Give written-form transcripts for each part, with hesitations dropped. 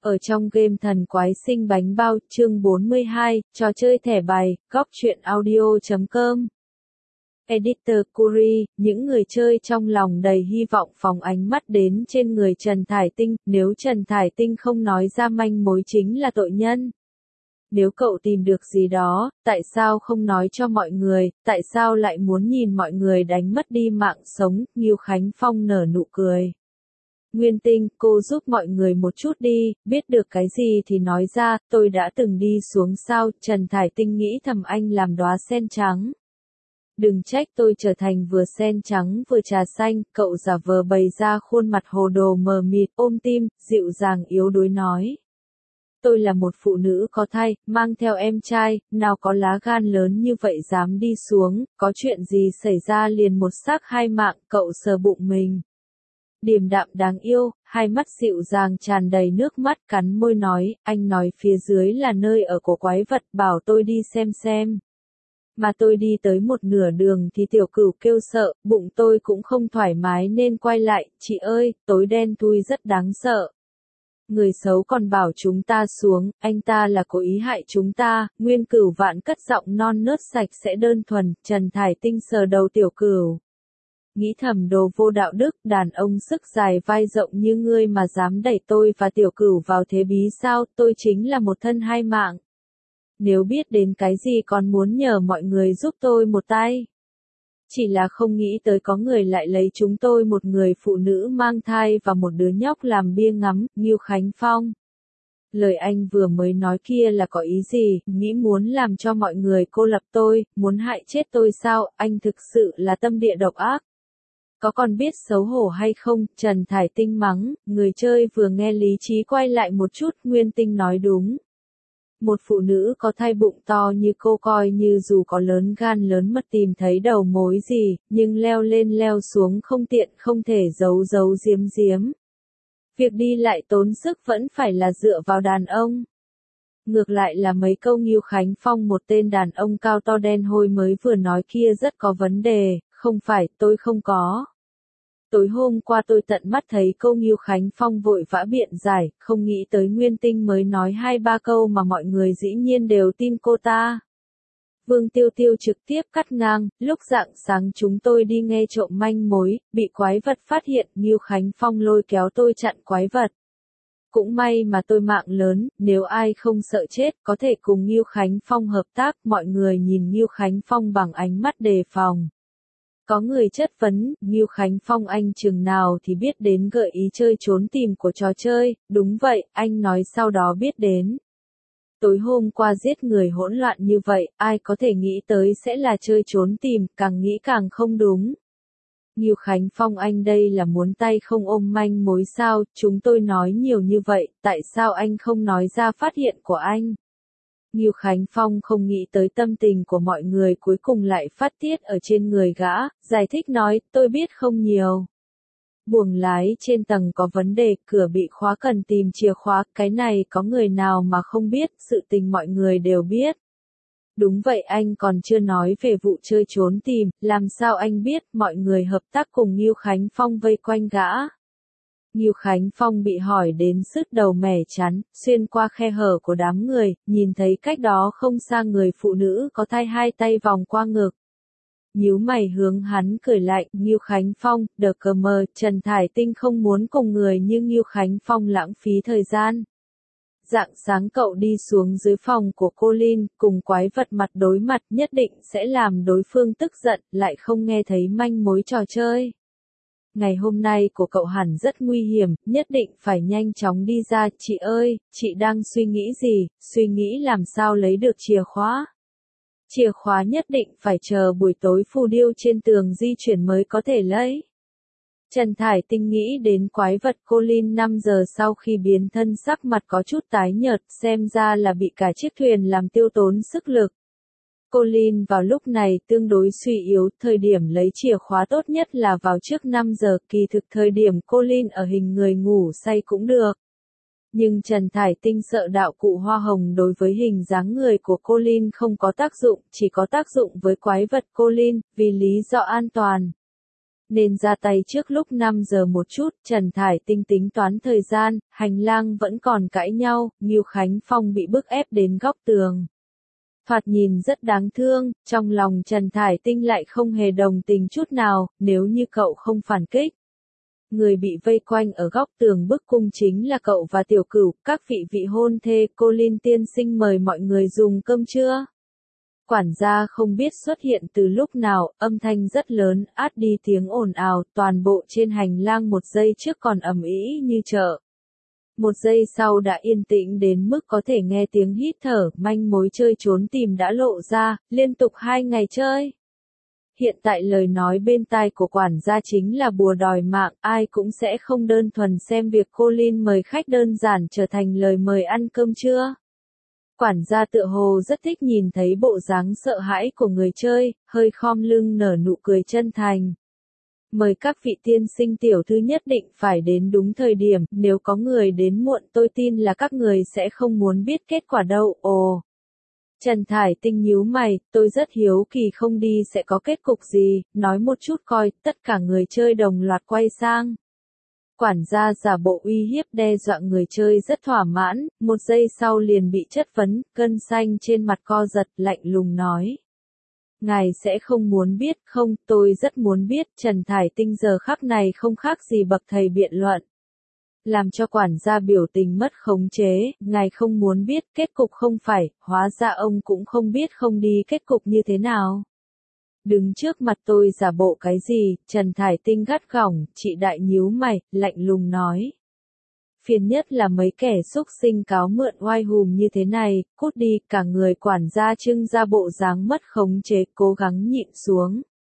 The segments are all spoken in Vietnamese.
Ở trong game Thần Quái Sinh Bánh Bao, chương 42, trò chơi thẻ bài, góc truyện audio.com. Editor Curry, những người chơi trong lòng đầy hy vọng phóng ánh mắt đến trên người Trần Thải Tinh, nếu Trần Thải Tinh không nói ra manh mối chính là tội nhân. Nếu cậu tìm được gì đó, tại sao không nói cho mọi người, tại sao lại muốn nhìn mọi người đánh mất đi mạng sống, Ngưu Khánh Phong nở nụ cười. Nguyên Tinh, cô giúp mọi người một chút đi, biết được cái gì thì nói ra, tôi đã từng đi xuống sao, Trần Thải Tinh nghĩ thầm anh làm đóa sen trắng. Đừng trách tôi trở thành vừa sen trắng vừa trà xanh, cậu giả vờ bày ra khuôn mặt hồ đồ mờ mịt, ôm tim, dịu dàng yếu đuối nói. Tôi là một phụ nữ có thai, mang theo em trai, nào có lá gan lớn như vậy dám đi xuống, có chuyện gì xảy ra liền một xác hai mạng, cậu sờ bụng mình. Điềm đạm đáng yêu, hai mắt dịu dàng tràn đầy nước mắt cắn môi nói, anh nói phía dưới là nơi ở của quái vật bảo tôi đi xem. Mà tôi đi tới một nửa đường thì tiểu cửu kêu sợ, bụng tôi cũng không thoải mái nên quay lại, chị ơi, tối đen thui rất đáng sợ. Người xấu còn bảo chúng ta xuống, anh ta là cố ý hại chúng ta, Nguyên Cửu Vạn cất giọng non nớt sạch sẽ đơn thuần, Trần Thải Tinh sờ đầu tiểu cửu. Nghĩ thầm đồ vô đạo đức, đàn ông sức dài vai rộng như ngươi mà dám đẩy tôi và tiểu cửu vào thế bí sao, tôi chính là một thân hai mạng. Nếu biết đến cái gì còn muốn nhờ mọi người giúp tôi một tay. Chỉ là không nghĩ tới có người lại lấy chúng tôi một người phụ nữ mang thai và một đứa nhóc làm bia ngắm, Ngưu Khánh Phong. Lời anh vừa mới nói kia là có ý gì, nghĩ muốn làm cho mọi người cô lập tôi, muốn hại chết tôi sao, anh thực sự là tâm địa độc ác. Có còn biết xấu hổ hay không, Trần Thải Tinh mắng, người chơi vừa nghe lý trí quay lại một chút, Nguyên Tinh nói đúng. Một phụ nữ có thai bụng to như cô coi như dù có lớn gan lớn mật tìm thấy đầu mối gì, nhưng leo lên leo xuống không tiện không thể giấu giếm. Việc đi lại tốn sức vẫn phải là dựa vào đàn ông. Ngược lại là mấy câu Ngưu Khánh Phong một tên đàn ông cao to đen hôi mới vừa nói kia rất có vấn đề, không phải, tôi không có. Tối hôm qua tôi tận mắt thấy câu Ngưu Khánh Phong vội vã biện giải, không nghĩ tới Nguyên Tinh mới nói 2-3 câu mà mọi người dĩ nhiên đều tin cô ta. Vương Tiêu Tiêu trực tiếp cắt ngang, lúc rạng sáng chúng tôi đi nghe trộm manh mối, bị quái vật phát hiện, Ngưu Khánh Phong lôi kéo tôi chặn quái vật. Cũng may mà tôi mạng lớn, nếu ai không sợ chết, có thể cùng Ngưu Khánh Phong hợp tác, mọi người nhìn Ngưu Khánh Phong bằng ánh mắt đề phòng. Có người chất vấn, Ngưu Khánh Phong anh chừng nào thì biết đến gợi ý chơi trốn tìm của trò chơi, đúng vậy, anh nói sau đó biết đến. Tối hôm qua giết người hỗn loạn như vậy, ai có thể nghĩ tới sẽ là chơi trốn tìm, càng nghĩ càng không đúng. Ngưu Khánh Phong anh đây là muốn tay không ôm manh mối sao, chúng tôi nói nhiều như vậy, tại sao anh không nói ra phát hiện của anh? Ngưu Khánh Phong không nghĩ tới tâm tình của mọi người cuối cùng lại phát tiết ở trên người gã, giải thích nói, tôi biết không nhiều. Buồng lái trên tầng có vấn đề, cửa bị khóa cần tìm chìa khóa, cái này có người nào mà không biết, sự tình mọi người đều biết. Đúng vậy anh còn chưa nói về vụ chơi trốn tìm, làm sao anh biết, mọi người hợp tác cùng Ngưu Khánh Phong vây quanh gã. Ngưu Khánh Phong bị hỏi đến sứt đầu mẻ chán, xuyên qua khe hở của đám người, nhìn thấy cách đó không xa người phụ nữ có thai hai tay vòng qua ngực. Nhíu mày hướng hắn cười lạnh, Ngưu Khánh Phong, đờ cờ mờ, Trần Thải Tinh không muốn cùng người như Ngưu Khánh Phong lãng phí thời gian. Rạng sáng cậu đi xuống dưới phòng của cô Linh, cùng quái vật mặt đối mặt nhất định sẽ làm đối phương tức giận, lại không nghe thấy manh mối trò chơi. Ngày hôm nay của cậu hẳn rất nguy hiểm, nhất định phải nhanh chóng đi ra, chị ơi, chị đang suy nghĩ gì, suy nghĩ làm sao lấy được chìa khóa. Chìa khóa nhất định phải chờ buổi tối phù điêu trên tường di chuyển mới có thể lấy. Trần Thải Tinh nghĩ đến quái vật cô Linh 5 giờ sau khi biến thân sắc mặt có chút tái nhợt, xem ra là bị cả chiếc thuyền làm tiêu tốn sức lực. Cô Linh vào lúc này tương đối suy yếu, thời điểm lấy chìa khóa tốt nhất là vào trước 5 giờ, kỳ thực thời điểm cô Linh ở hình người ngủ say cũng được. Nhưng Trần Thải Tinh sợ đạo cụ hoa hồng đối với hình dáng người của cô Linh không có tác dụng, chỉ có tác dụng với quái vật cô Linh, vì lý do an toàn. nên ra tay trước lúc 5 giờ một chút. Trần Thải Tinh tính toán thời gian, hành lang vẫn còn cãi nhau, Ngưu Khánh Phong bị bức ép đến góc tường. Thoạt nhìn rất đáng thương, trong lòng Trần Thải Tinh lại không hề đồng tình chút nào, nếu như cậu không phản kích. Người bị vây quanh ở góc tường bức cung chính là cậu và Tiểu Cửu, các vị hôn thê. Colin tiên sinh mời mọi người dùng cơm trưa. Quản gia không biết xuất hiện từ lúc nào, âm thanh rất lớn, át đi tiếng ồn ào, toàn bộ trên hành lang một giây trước còn ầm ĩ như chợ. Một giây sau đã yên tĩnh đến mức có thể nghe tiếng hít thở, manh mối chơi trốn tìm đã lộ ra, liên tục 2 ngày chơi. Hiện tại lời nói bên tai của quản gia chính là bùa đòi mạng, ai cũng sẽ không đơn thuần xem việc Colin mời khách đơn giản trở thành lời mời ăn cơm trưa. Quản gia tựa hồ rất thích nhìn thấy bộ dáng sợ hãi của người chơi, hơi khom lưng nở nụ cười chân thành. Mời các vị tiên sinh tiểu thư nhất định phải đến đúng thời điểm, nếu có người đến muộn tôi tin là các người sẽ không muốn biết kết quả đâu. Ồ! Trần Thải Tinh nhíu mày, tôi rất hiếu kỳ không đi sẽ có kết cục gì, nói một chút coi. Tất cả người chơi đồng loạt quay sang. Quản gia giả bộ uy hiếp đe dọa người chơi rất thỏa mãn, một giây sau liền bị chất vấn, gân xanh trên mặt co giật, lạnh lùng nói. Ngài sẽ không muốn biết không, tôi rất muốn biết. Trần Thải Tinh giờ khắc này không khác gì bậc thầy biện luận. Làm cho quản gia biểu tình mất khống chế, ngài không muốn biết, kết cục không phải, hóa ra ông cũng không biết không đi kết cục như thế nào. Đứng trước mặt tôi giả bộ cái gì, Trần Thải Tinh gắt gỏng, chị đại nhíu mày, lạnh lùng nói. Phiền nhất là mấy kẻ xúc sinh cáo mượn oai hùm như thế này, cút đi. Cả người quản gia trưng ra bộ dáng mất khống chế, cố gắng nhịn xuống.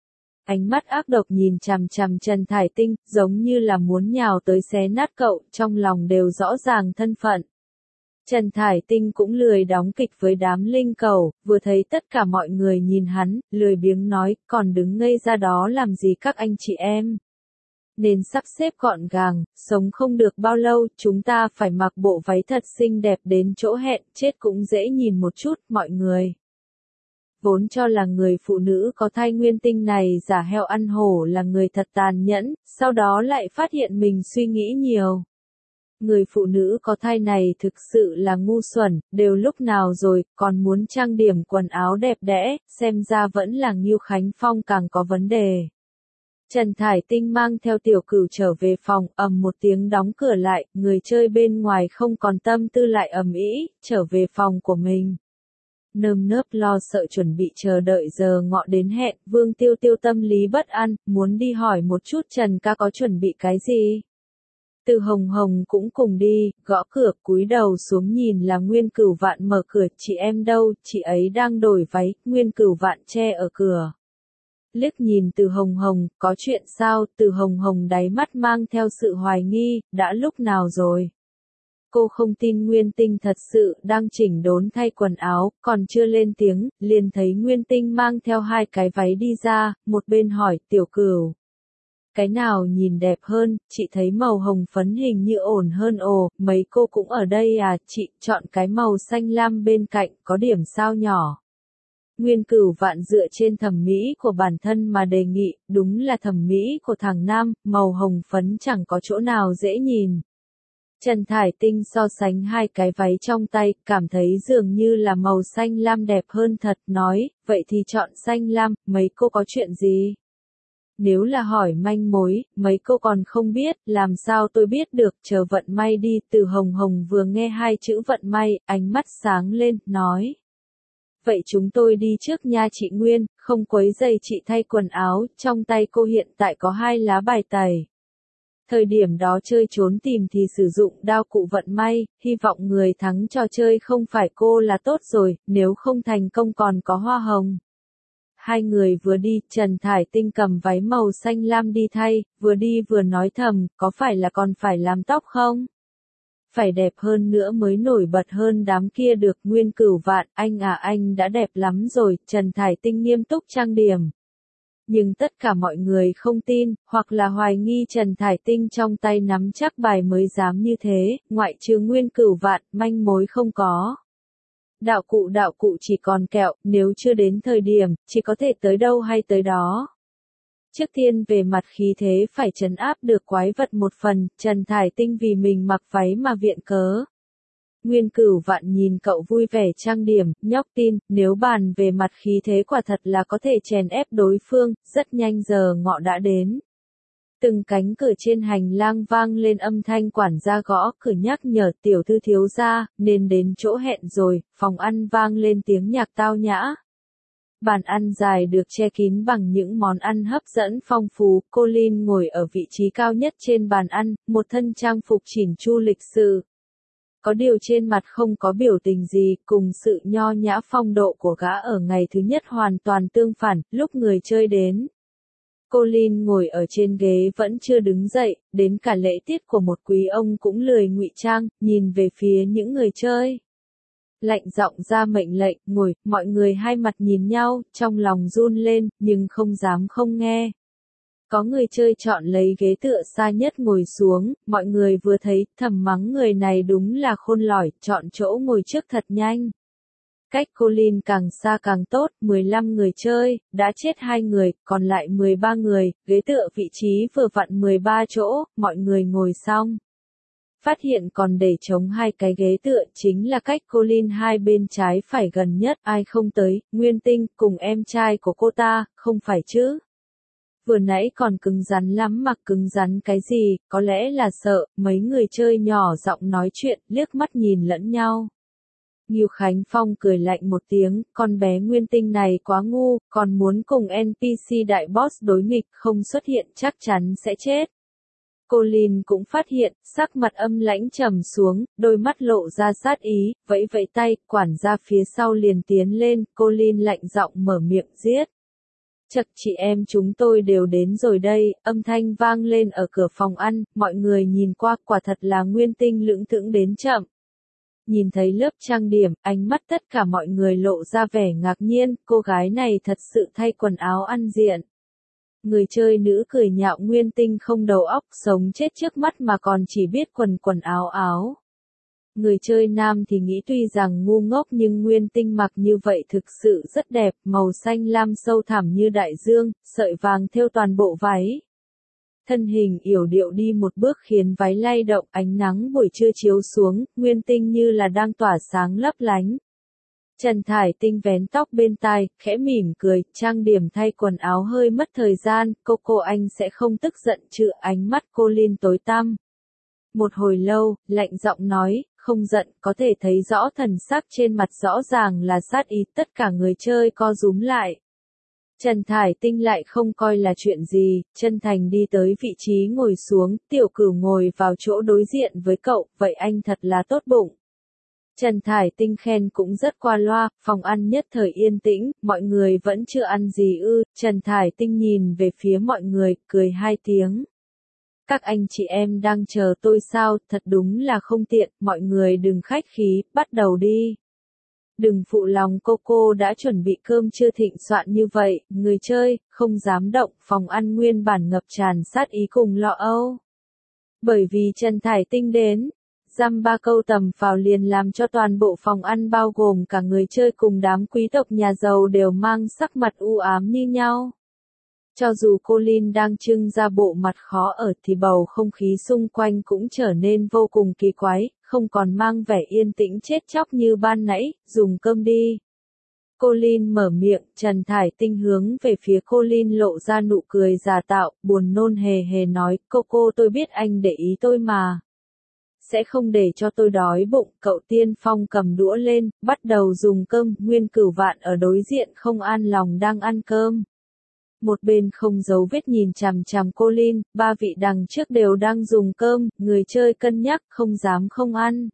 Ánh mắt ác độc nhìn chằm chằm Trần Thải Tinh, giống như là muốn nhào tới xé nát cậu, trong lòng đều rõ ràng thân phận. Trần Thải Tinh cũng lười đóng kịch với đám linh cầu, vừa thấy tất cả mọi người nhìn hắn, lười biếng nói, còn đứng ngây ra đó làm gì các anh chị em. Nên sắp xếp gọn gàng, sống không được bao lâu, chúng ta phải mặc bộ váy thật xinh đẹp đến chỗ hẹn, chết cũng dễ nhìn một chút, mọi người. Vốn cho là người phụ nữ có thai nguyên tinh này giả heo ăn hổ là người thật tàn nhẫn, sau đó lại phát hiện mình suy nghĩ nhiều. Người phụ nữ có thai này thực sự là ngu xuẩn, đều lúc nào rồi, còn muốn trang điểm quần áo đẹp đẽ, xem ra vẫn là Ngưu Khánh Phong càng có vấn đề. Trần Thải Tinh mang theo Tiểu Cửu trở về phòng, ầm một tiếng đóng cửa lại, người chơi bên ngoài không còn tâm tư lại ầm ĩ, trở về phòng của mình. Nơm nớp lo sợ chuẩn bị chờ đợi giờ ngọ đến hẹn, Vương Tiêu Tiêu tâm lý bất an, muốn đi hỏi một chút Trần ca có chuẩn bị cái gì. Từ Hồng Hồng cũng cùng đi, gõ cửa, cúi đầu xuống nhìn là Nguyên Cửu Vạn mở cửa, chị em đâu, chị ấy đang đổi váy. Nguyên Cửu Vạn che ở cửa. Liếc nhìn Từ Hồng Hồng, có chuyện sao? Từ Hồng Hồng đáy mắt mang theo sự hoài nghi, đã lúc nào rồi? Cô không tin Nguyên Tinh thật sự đang chỉnh đốn thay quần áo, còn chưa lên tiếng, liền thấy Nguyên Tinh mang theo 2 cái váy đi ra, một bên hỏi, Tiểu Cửu. Cái nào nhìn đẹp hơn, chị thấy màu hồng phấn hình như ổn hơn. Ồ, mấy cô cũng ở đây à, chị chọn cái màu xanh lam bên cạnh, có điểm sao nhỏ. Nguyên Cửu Vạn dựa trên thẩm mỹ của bản thân mà đề nghị, đúng là thẩm mỹ của thằng nam, màu hồng phấn chẳng có chỗ nào dễ nhìn. Trần Thải Tinh so sánh 2 cái váy trong tay, cảm thấy dường như là màu xanh lam đẹp hơn thật, nói, vậy thì chọn xanh lam, mấy cô có chuyện gì? Nếu là hỏi manh mối, mấy cô còn không biết, làm sao tôi biết được, chờ vận may đi. Từ Hồng Hồng vừa nghe 2 chữ vận may, ánh mắt sáng lên, nói. Vậy chúng tôi đi trước nha chị Nguyên, không quấy rầy chị thay quần áo, trong tay cô hiện tại có 2 lá bài tẩy. Thời điểm đó chơi trốn tìm thì sử dụng đao cụ vận may, hy vọng người thắng trò chơi không phải cô là tốt rồi, nếu không thành công còn có hoa hồng. 2 người vừa đi, Trần Thải Tinh cầm váy màu xanh lam đi thay, vừa đi vừa nói thầm, có phải là còn phải làm tóc không? Phải đẹp hơn nữa mới nổi bật hơn đám kia được. Nguyên Cửu Vạn, anh à anh đã đẹp lắm rồi. Trần Thải Tinh nghiêm túc trang điểm. Nhưng tất cả mọi người không tin, hoặc là hoài nghi Trần Thải Tinh trong tay nắm chắc bài mới dám như thế, ngoại trừ Nguyên Cửu Vạn, manh mối không có. Đạo cụ chỉ còn kẹo, nếu chưa đến thời điểm, chỉ có thể tới đâu hay tới đó. Trước tiên về mặt khí thế phải trấn áp được quái vật một phần, Trần Thải Tinh vì mình mặc váy mà viện cớ. Nguyên Cửu Vạn nhìn cậu vui vẻ trang điểm, nhóc tin, nếu bàn về mặt khí thế quả thật là có thể chèn ép đối phương, rất nhanh giờ ngọ đã đến. Từng cánh cửa trên hành lang vang lên âm thanh quản gia gõ cửa nhắc nhở tiểu thư thiếu gia, nên đến chỗ hẹn rồi, phòng ăn vang lên tiếng nhạc tao nhã. Bàn ăn dài được che kín bằng những món ăn hấp dẫn phong phú, Colin ngồi ở vị trí cao nhất trên bàn ăn, một thân trang phục chỉn chu lịch sự. Có điều trên mặt không có biểu tình gì, cùng sự nho nhã phong độ của gã ở ngày thứ nhất hoàn toàn tương phản, lúc người chơi đến. Colin ngồi ở trên ghế vẫn chưa đứng dậy, đến cả lễ tiết của một quý ông cũng lười ngụy trang, nhìn về phía những người chơi. Lạnh giọng ra mệnh lệnh, ngồi, mọi người hai mặt nhìn nhau, trong lòng run lên, nhưng không dám không nghe. Có người chơi chọn lấy ghế tựa xa nhất ngồi xuống, mọi người vừa thấy, thầm mắng người này đúng là khôn lỏi, chọn chỗ ngồi trước thật nhanh. Cách Colin càng xa càng tốt, 15 người chơi, đã chết 2 người, còn lại 13 người, ghế tựa vị trí vừa vặn 13 chỗ, mọi người ngồi xong. Phát hiện còn để trống 2 cái ghế tựa chính là cách Colin hai bên trái phải gần nhất, ai không tới, Nguyên Tinh, cùng em trai của cô ta, không phải chứ. Vừa nãy còn cứng rắn lắm mà cứng rắn cái gì, có lẽ là sợ, mấy người chơi nhỏ giọng nói chuyện, liếc mắt nhìn lẫn nhau. Ngưu Khánh Phong cười lạnh một tiếng, con bé Nguyên Tinh này quá ngu, còn muốn cùng NPC đại boss đối nghịch không xuất hiện chắc chắn sẽ chết. Colin cũng phát hiện, sắc mặt âm lãnh trầm xuống, đôi mắt lộ ra sát ý, vẫy vẫy tay, quản gia phía sau liền tiến lên, Colin lạnh giọng mở miệng giết. Chậc chị em chúng tôi đều đến rồi đây, âm thanh vang lên ở cửa phòng ăn, mọi người nhìn qua quả thật là Nguyên Tinh lững thững đến chậm. Nhìn thấy lớp trang điểm, ánh mắt tất cả mọi người lộ ra vẻ ngạc nhiên, cô gái này thật sự thay quần áo ăn diện. Người chơi nữ cười nhạo Nguyên Tinh không đầu óc, sống chết trước mắt mà còn chỉ biết quần áo áo. Người chơi nam thì nghĩ tuy rằng ngu ngốc nhưng Nguyên Tinh mặc như vậy thực sự rất đẹp, màu xanh lam sâu thẳm như đại dương, sợi vàng thêu toàn bộ váy. Thân hình yểu điệu đi một bước khiến váy lay động, ánh nắng buổi trưa chiếu xuống, Nguyên Tinh như là đang tỏa sáng lấp lánh. Trần Thải Tinh vén tóc bên tai, khẽ mỉm cười, trang điểm thay quần áo hơi mất thời gian, cô anh sẽ không tức giận chứ, ánh mắt Colin tối tăm. Một hồi lâu, lạnh giọng nói, không giận, có thể thấy rõ thần sắc trên mặt rõ ràng là sát ý, tất cả người chơi co rúm lại. Trần Thải Tinh lại không coi là chuyện gì, chân thành đi tới vị trí ngồi xuống, Tiểu Cửu ngồi vào chỗ đối diện với cậu, vậy anh thật là tốt bụng. Trần Thải Tinh khen cũng rất qua loa, phòng ăn nhất thời yên tĩnh, mọi người vẫn chưa ăn gì ư, Trần Thải Tinh nhìn về phía mọi người, cười 2 tiếng. Các anh chị em đang chờ tôi sao, thật đúng là không tiện, mọi người đừng khách khí, bắt đầu đi. Đừng phụ lòng cô đã chuẩn bị cơm trưa thịnh soạn như vậy, người chơi, không dám động, phòng ăn nguyên bản ngập tràn sát ý cùng lo âu. Bởi vì Trần Thải Tinh đến, dăm ba câu tầm phào liền làm cho toàn bộ phòng ăn bao gồm cả người chơi cùng đám quý tộc nhà giàu đều mang sắc mặt u ám như nhau. Cho dù Colin đang trưng ra bộ mặt khó ở thì bầu không khí xung quanh cũng trở nên vô cùng kỳ quái, không còn mang vẻ yên tĩnh chết chóc như ban nãy, dùng cơm đi. Colin mở miệng, Trần Thải Tinh hướng về phía Colin lộ ra nụ cười giả tạo, buồn nôn hề hề nói, cô tôi biết anh để ý tôi mà. Sẽ không để cho tôi đói bụng, cậu Tiên Phong cầm đũa lên, bắt đầu dùng cơm, Nguyên Cửu Vạn ở đối diện không an lòng đang ăn cơm. Một bên không giấu vết nhìn chằm chằm Colin, 3 vị đằng trước đều đang dùng cơm, người chơi cân nhắc không dám không ăn.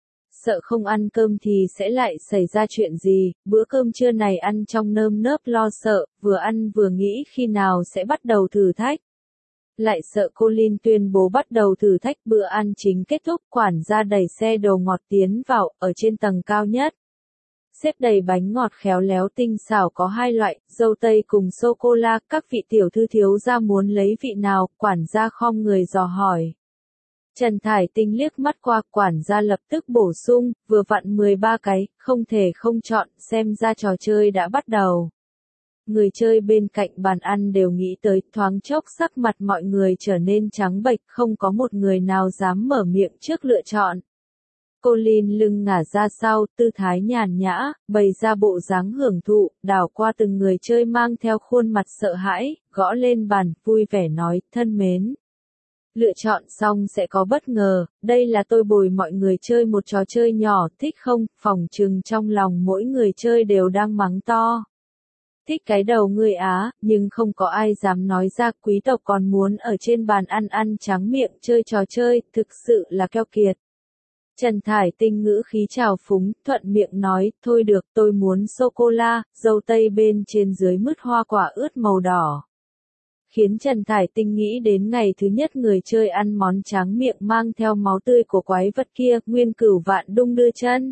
Sợ không ăn cơm thì sẽ lại xảy ra chuyện gì, bữa cơm trưa này ăn trong nơm nớp lo sợ, vừa ăn vừa nghĩ khi nào sẽ bắt đầu thử thách. Lại sợ Colin tuyên bố bắt đầu thử thách, bữa ăn chính kết thúc, quản gia đẩy xe đồ ngọt tiến vào, ở trên tầng cao nhất. Xếp đầy bánh ngọt khéo léo tinh xảo có 2 loại, dâu tây cùng sô-cô-la, các vị tiểu thư thiếu gia muốn lấy vị nào, quản gia khom người dò hỏi. Trần Thải Tinh liếc mắt qua, quản gia lập tức bổ sung, vừa vặn 13 cái, không thể không chọn, xem ra trò chơi đã bắt đầu. Người chơi bên cạnh bàn ăn đều nghĩ tới, thoáng chốc sắc mặt mọi người trở nên trắng bệch, không có một người nào dám mở miệng trước lựa chọn. Colin lưng ngả ra sau, tư thái nhàn nhã, bày ra bộ dáng hưởng thụ, đảo qua từng người chơi mang theo khuôn mặt sợ hãi, gõ lên bàn, vui vẻ nói, thân mến. Lựa chọn xong sẽ có bất ngờ, đây là tôi bồi mọi người chơi một trò chơi nhỏ, thích không? Phỏng chừng trong lòng mỗi người chơi đều đang mắng to. Thích cái đầu ngươi á, nhưng không có ai dám nói ra, quý tộc còn muốn ở trên bàn ăn tráng miệng chơi trò chơi, thực sự là keo kiệt. Trần Thải Tinh ngữ khí trào phúng, thuận miệng nói, thôi được, tôi muốn sô-cô-la, dâu tây bên trên dưới mứt hoa quả ướt màu đỏ. Khiến Trần Thải Tinh nghĩ đến ngày thứ nhất người chơi ăn món tráng miệng mang theo máu tươi của quái vật kia, Nguyên Cửu Vạn đung đưa chân.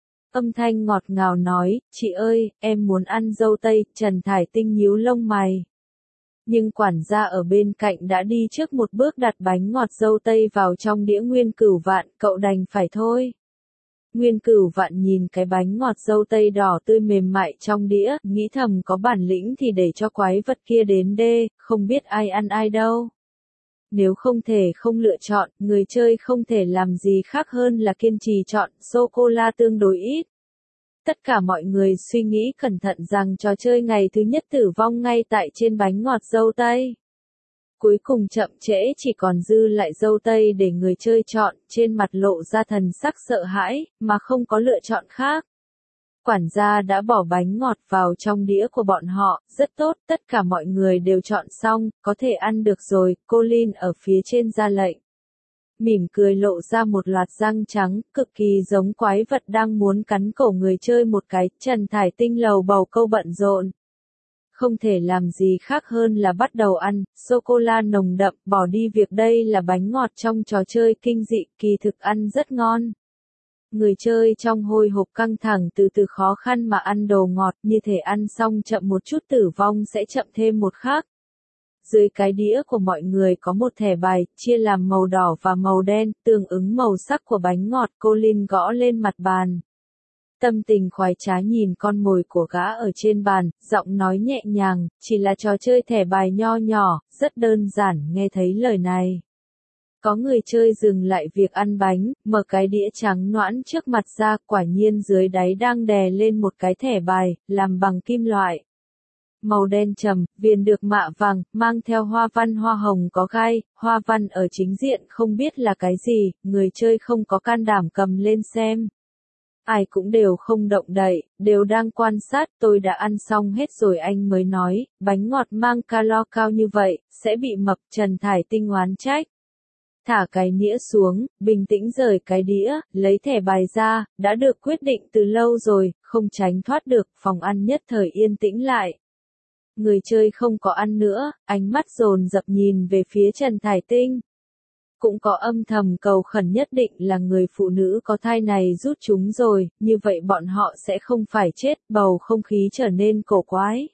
Âm thanh ngọt ngào nói, chị ơi, em muốn ăn dâu tây, Trần Thải Tinh nhíu lông mày. Nhưng quản gia ở bên cạnh đã đi trước một bước đặt bánh ngọt dâu tây vào trong đĩa Nguyên Cửu Vạn, cậu đành phải thôi. Nguyên Cửu Vạn nhìn cái bánh ngọt dâu tây đỏ tươi mềm mại trong đĩa, nghĩ thầm có bản lĩnh thì để cho quái vật kia đến đê, không biết ai ăn ai đâu. Nếu không thể không lựa chọn, người chơi không thể làm gì khác hơn là kiên trì chọn sô-cô-la tương đối ít. Tất cả mọi người suy nghĩ cẩn thận rằng trò chơi ngày thứ nhất tử vong ngay tại trên bánh ngọt dâu tây. Cuối cùng chậm trễ chỉ còn dư lại dâu tây để người chơi chọn, trên mặt lộ ra thần sắc sợ hãi, mà không có lựa chọn khác. Quản gia đã bỏ bánh ngọt vào trong đĩa của bọn họ, rất tốt, tất cả mọi người đều chọn xong, có thể ăn được rồi, Colin ở phía trên ra lệnh. Mỉm cười lộ ra một loạt răng trắng, cực kỳ giống quái vật đang muốn cắn cổ người chơi một cái, Trần Thải Tinh lầu bầu câu bận rộn. Không thể làm gì khác hơn là bắt đầu ăn, sô-cô-la nồng đậm, bỏ đi việc đây là bánh ngọt trong trò chơi kinh dị, kỳ thực ăn rất ngon. Người chơi trong hồi hộp căng thẳng từ từ khó khăn mà ăn đồ ngọt, như thể ăn xong chậm một chút tử vong sẽ chậm thêm một khác. Dưới cái đĩa của mọi người có một thẻ bài, chia làm màu đỏ và màu đen, tương ứng màu sắc của bánh ngọt, Colin gõ lên mặt bàn. Tâm tình khoái trá nhìn con mồi của gã ở trên bàn, giọng nói nhẹ nhàng, chỉ là trò chơi thẻ bài nho nhỏ, rất đơn giản, nghe thấy lời này. Có người chơi dừng lại việc ăn bánh, mở cái đĩa trắng noãn trước mặt ra, quả nhiên dưới đáy đang đè lên một cái thẻ bài, làm bằng kim loại. Màu đen trầm, viền được mạ vàng, mang theo hoa văn hoa hồng có gai, hoa văn ở chính diện không biết là cái gì, người chơi không có can đảm cầm lên xem. Ai cũng đều không động đậy, đều đang quan sát, tôi đã ăn xong hết rồi anh mới nói, bánh ngọt mang calo cao như vậy, sẽ bị mập, Trần Thải Tinh oán trách. Thả cái nĩa xuống, bình tĩnh rời cái đĩa, lấy thẻ bài ra, đã được quyết định từ lâu rồi, không tránh thoát được, phòng ăn nhất thời yên tĩnh lại. Người chơi không có ăn nữa, ánh mắt dồn dập nhìn về phía Trần Thải Tinh. Cũng có âm thầm cầu khẩn nhất định là người phụ nữ có thai này rút chúng rồi, như vậy bọn họ sẽ không phải chết, bầu không khí trở nên cổ quái.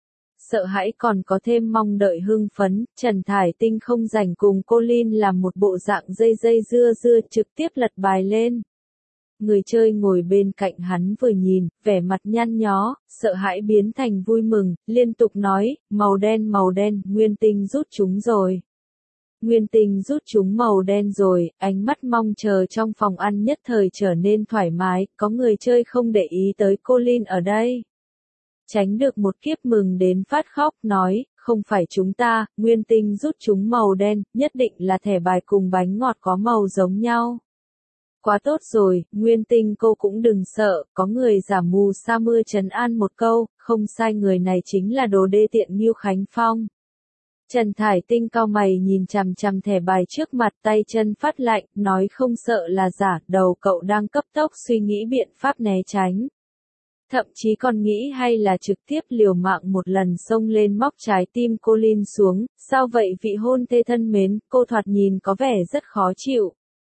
Sợ hãi còn có thêm mong đợi hưng phấn, Trần Thải Tinh không rảnh cùng Colin làm một bộ dạng dây dưa trực tiếp lật bài lên. Người chơi ngồi bên cạnh hắn vừa nhìn, vẻ mặt nhăn nhó, sợ hãi biến thành vui mừng, liên tục nói, màu đen, Nguyên Tinh rút chúng rồi. Nguyên Tinh rút chúng màu đen rồi, ánh mắt mong chờ trong phòng ăn nhất thời trở nên thoải mái, có người chơi không để ý tới Colin ở đây. Tránh được một kiếp mừng đến phát khóc, nói, không phải chúng ta, Nguyên Tinh rút chúng màu đen, nhất định là thẻ bài cùng bánh ngọt có màu giống nhau. Quá tốt rồi, Nguyên Tinh cô cũng đừng sợ, có người giả mù sa mưa trấn an một câu, không sai, người này chính là đồ đê tiện Ngưu Khánh Phong. Trần Thải Tinh cau mày nhìn chằm chằm thẻ bài trước mặt, tay chân phát lạnh, nói không sợ là giả, đầu cậu đang cấp tốc suy nghĩ biện pháp né tránh. Thậm chí còn nghĩ hay là trực tiếp liều mạng một lần xông lên móc trái tim Colin xuống, sao vậy vị hôn thê thân mến, cô thoạt nhìn có vẻ rất khó chịu.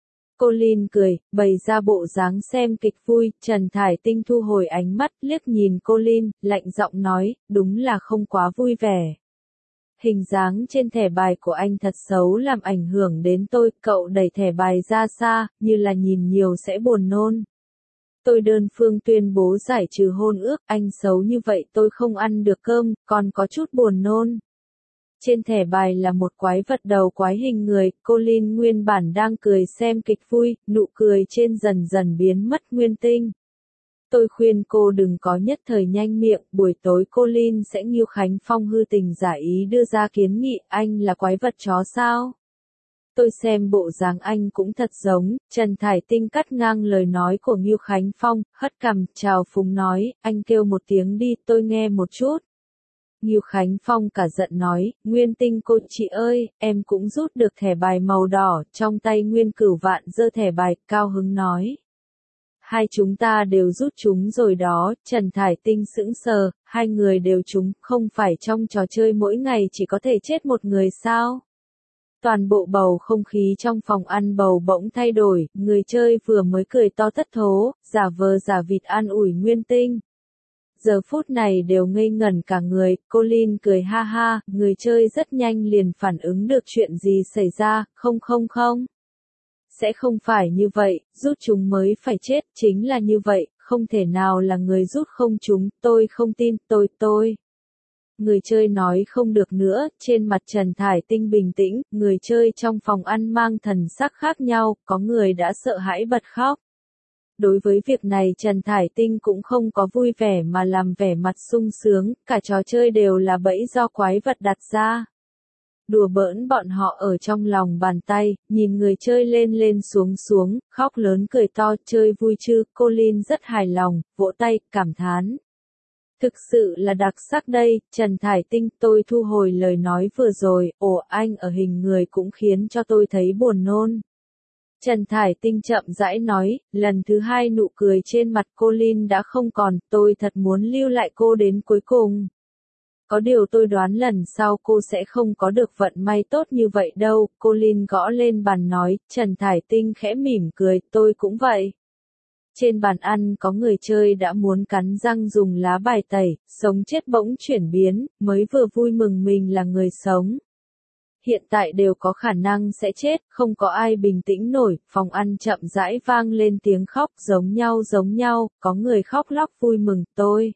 Colin cười, bày ra bộ dáng xem kịch vui, Trần Thải Tinh thu hồi ánh mắt, liếc nhìn Colin, lạnh giọng nói, đúng là không quá vui vẻ. Hình dáng trên thẻ bài của anh thật xấu làm ảnh hưởng đến tôi, cậu đẩy thẻ bài ra xa, như là nhìn nhiều sẽ buồn nôn. Tôi đơn phương tuyên bố giải trừ hôn ước, anh xấu như vậy tôi không ăn được cơm, còn có chút buồn nôn. Trên thẻ bài là một quái vật đầu quái hình người, Colin nguyên bản đang cười xem kịch vui, nụ cười trên dần dần biến mất nguyên tinh. Tôi khuyên cô đừng có nhất thời nhanh miệng, buổi tối Colin sẽ Ngưu Khánh Phong hư tình giả ý đưa ra kiến nghị, anh là quái vật chó sao? Tôi xem bộ dáng anh cũng thật giống, Trần Thải Tinh cắt ngang lời nói của Ngưu Khánh Phong, hất cằm, chào phúng nói, anh kêu một tiếng đi, tôi nghe một chút. Ngưu Khánh Phong cả giận nói, Nguyên Tinh cô chị ơi, em cũng rút được thẻ bài màu đỏ, trong tay Nguyên Cửu Vạn giơ thẻ bài, cao hứng nói. Hai chúng ta đều rút chúng rồi đó, Trần Thải Tinh sững sờ, hai người đều trúng, không phải trong trò chơi mỗi ngày chỉ có thể chết một người sao? Toàn bộ bầu không khí trong phòng ăn bầu bỗng thay đổi, người chơi vừa mới cười to thất thố, giả vờ giả vịt an ủi Nguyên Tinh. Giờ phút này đều ngây ngẩn cả người, Colin cười ha ha, người chơi rất nhanh liền phản ứng được chuyện gì xảy ra, không. Sẽ không phải như vậy, rút chúng mới phải chết, chính là như vậy, không thể nào là người rút không chúng, tôi không tin, tôi. Người chơi nói không được nữa, trên mặt Trần Thải Tinh bình tĩnh, người chơi trong phòng ăn mang thần sắc khác nhau, có người đã sợ hãi bật khóc. Đối với việc này Trần Thải Tinh cũng không có vui vẻ mà làm vẻ mặt sung sướng, cả trò chơi đều là bẫy do quái vật đặt ra. Đùa bỡn bọn họ ở trong lòng bàn tay, nhìn người chơi lên xuống, khóc lớn cười to, chơi vui chứ, Colin rất hài lòng, vỗ tay, cảm thán. Thực sự là đặc sắc đây, Trần Thải Tinh, tôi thu hồi lời nói vừa rồi, anh ở hình người cũng khiến cho tôi thấy buồn nôn. Trần Thải Tinh chậm rãi nói, lần thứ hai nụ cười trên mặt Colin đã không còn, tôi thật muốn lưu lại cô đến cuối cùng. Có điều tôi đoán lần sau cô sẽ không có được vận may tốt như vậy đâu, Colin gõ lên bàn nói, Trần Thải Tinh khẽ mỉm cười, tôi cũng vậy. Trên bàn ăn có người chơi đã muốn cắn răng dùng lá bài tẩy, sống chết bỗng chuyển biến, mới vừa vui mừng mình là người sống. Hiện tại đều có khả năng sẽ chết, không có ai bình tĩnh nổi, phòng ăn chậm rãi vang lên tiếng khóc giống nhau, có người khóc lóc vui mừng, tôi.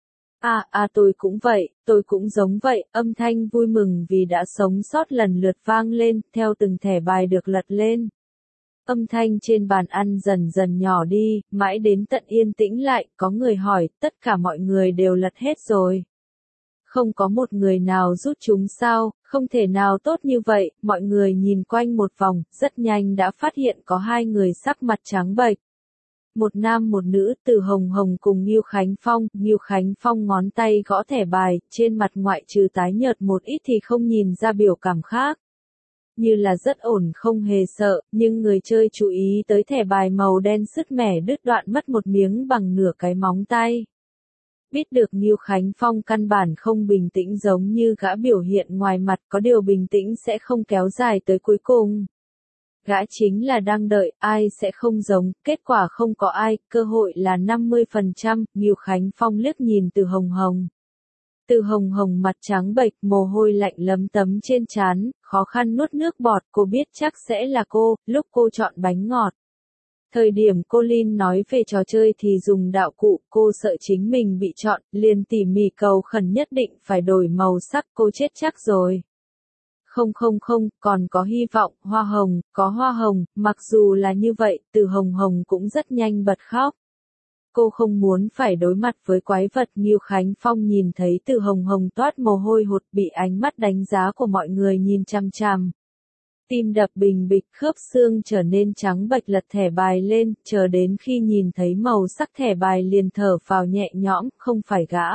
Tôi cũng vậy, tôi cũng giống vậy, âm thanh vui mừng vì đã sống sót lần lượt vang lên, theo từng thẻ bài được lật lên. Âm thanh trên bàn ăn dần dần nhỏ đi, mãi đến tận yên tĩnh lại, có người hỏi, tất cả mọi người đều lật hết rồi. Không có một người nào rút chúng sao, không thể nào tốt như vậy, mọi người nhìn quanh một vòng, rất nhanh đã phát hiện có hai người sắc mặt trắng bệch. Một nam một nữ, Từ Hồng Hồng cùng Ngưu Khánh Phong ngón tay gõ thẻ bài, trên mặt ngoại trừ tái nhợt một ít thì không nhìn ra biểu cảm khác. Như là rất ổn không hề sợ, nhưng người chơi chú ý tới thẻ bài màu đen sứt mẻ đứt đoạn mất một miếng bằng nửa cái móng tay. Biết được Ngưu Khánh Phong căn bản không bình tĩnh giống như gã biểu hiện ngoài mặt, có điều bình tĩnh sẽ không kéo dài tới cuối cùng. Gã chính là đang đợi, ai sẽ không giống, kết quả không có ai, cơ hội là 50%, Ngưu Khánh Phong liếc nhìn Từ Hồng Hồng. Từ Hồng Hồng mặt trắng bệch, mồ hôi lạnh lấm tấm trên trán, khó khăn nuốt nước bọt, cô biết chắc sẽ là cô, lúc cô chọn bánh ngọt. Thời điểm Colin nói về trò chơi thì dùng đạo cụ, cô sợ chính mình bị chọn, liền tỉ mỉ cầu khẩn nhất định phải đổi màu sắc, cô chết chắc rồi. Không, còn có hy vọng, có hoa hồng, mặc dù là như vậy, Từ Hồng Hồng cũng rất nhanh bật khóc. Cô không muốn phải đối mặt với quái vật. Ngưu Khánh Phong nhìn thấy Từ Hồng Hồng toát mồ hôi hột, bị ánh mắt đánh giá của mọi người nhìn chằm chằm. Tim đập bình bịch, khớp xương trở nên trắng bệch, lật thẻ bài lên, chờ đến khi nhìn thấy màu sắc thẻ bài liền thở phào nhẹ nhõm, không phải gã.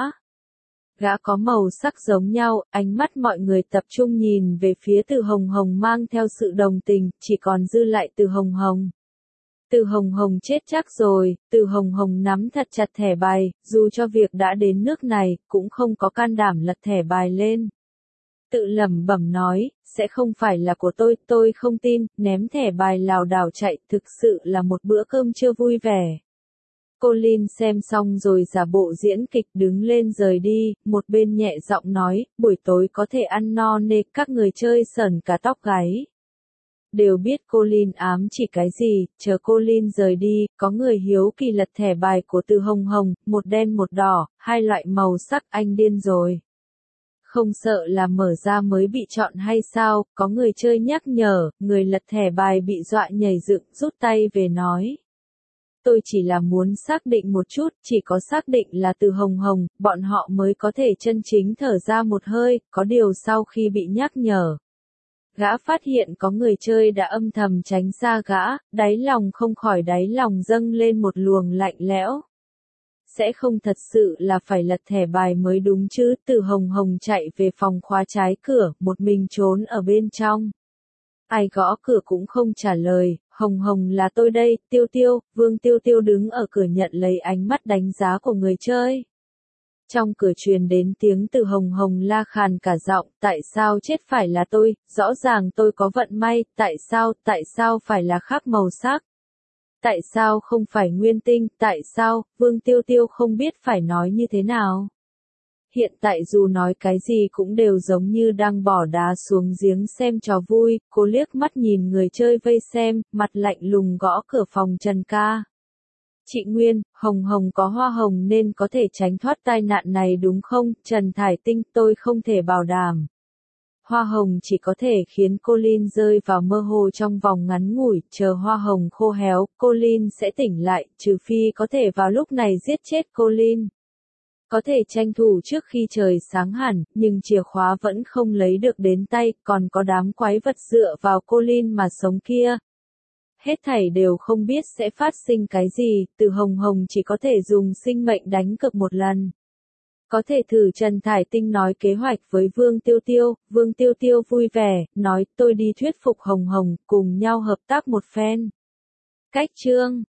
Gã có màu sắc giống nhau, ánh mắt mọi người tập trung nhìn về phía Từ Hồng Hồng mang theo sự đồng tình, chỉ còn dư lại Từ Hồng Hồng. Từ Hồng Hồng chết chắc rồi, Từ Hồng Hồng nắm thật chặt thẻ bài, dù cho việc đã đến nước này, cũng không có can đảm lật thẻ bài lên. Tự lẩm bẩm nói, sẽ không phải là của tôi không tin, ném thẻ bài lảo đảo chạy, thực sự là một bữa cơm trưa vui vẻ. Colin xem xong rồi giả bộ diễn kịch đứng lên rời đi, một bên nhẹ giọng nói, buổi tối có thể ăn no nê, các người chơi sởn cả tóc gáy. đều biết Colin ám chỉ cái gì, chờ Colin rời đi, có người hiếu kỳ lật thẻ bài của Từ Hồng Hồng, một đen một đỏ, hai loại màu sắc, anh điên rồi. Không sợ là mở ra mới bị chọn hay sao, có người chơi nhắc nhở, người lật thẻ bài bị dọa nhảy dựng, rút tay về nói. Tôi chỉ là muốn xác định một chút, chỉ có xác định là Từ Hồng Hồng, bọn họ mới có thể chân chính thở ra một hơi, có điều sau khi bị nhắc nhở. Gã phát hiện có người chơi đã âm thầm tránh xa gã, đáy lòng không khỏi đáy lòng dâng lên một luồng lạnh lẽo. Sẽ không thật sự là phải lật thẻ bài mới đúng chứ, Từ Hồng Hồng chạy về phòng khóa trái cửa, một mình trốn ở bên trong. Ai gõ cửa cũng không trả lời, Hồng Hồng là tôi đây, Tiêu Tiêu, Vương Tiêu Tiêu đứng ở cửa nhận lấy ánh mắt đánh giá của người chơi. Trong cửa truyền đến tiếng Từ Hồng Hồng la khàn cả giọng, tại sao chết phải là tôi, rõ ràng tôi có vận may, tại sao phải là khác màu sắc? Tại sao không phải nguyên tinh, tại sao, Vương Tiêu Tiêu không biết phải nói như thế nào? Hiện tại dù nói cái gì cũng đều giống như đang bỏ đá xuống giếng xem trò vui, cô liếc mắt nhìn người chơi vây xem, mặt lạnh lùng gõ cửa phòng Trần ca. Chị Nguyên, Hồng Hồng có hoa hồng nên có thể tránh thoát tai nạn này đúng không? Trần Thải Tinh, tôi không thể bảo đảm. Hoa hồng chỉ có thể khiến Colin rơi vào mơ hồ trong vòng ngắn ngủi, chờ hoa hồng khô héo, Colin sẽ tỉnh lại, trừ phi có thể vào lúc này giết chết Colin. Có thể tranh thủ trước khi trời sáng hẳn, nhưng chìa khóa vẫn không lấy được đến tay, còn có đám quái vật dựa vào Colin mà sống kia. Hết thảy đều không biết sẽ phát sinh cái gì, Từ Hồng Hồng chỉ có thể dùng sinh mệnh đánh cược một lần. Có thể thử. Trần Thải Tinh nói kế hoạch với Vương Tiêu Tiêu vui vẻ, nói tôi đi thuyết phục Hồng Hồng, cùng nhau hợp tác một phen. Cách chương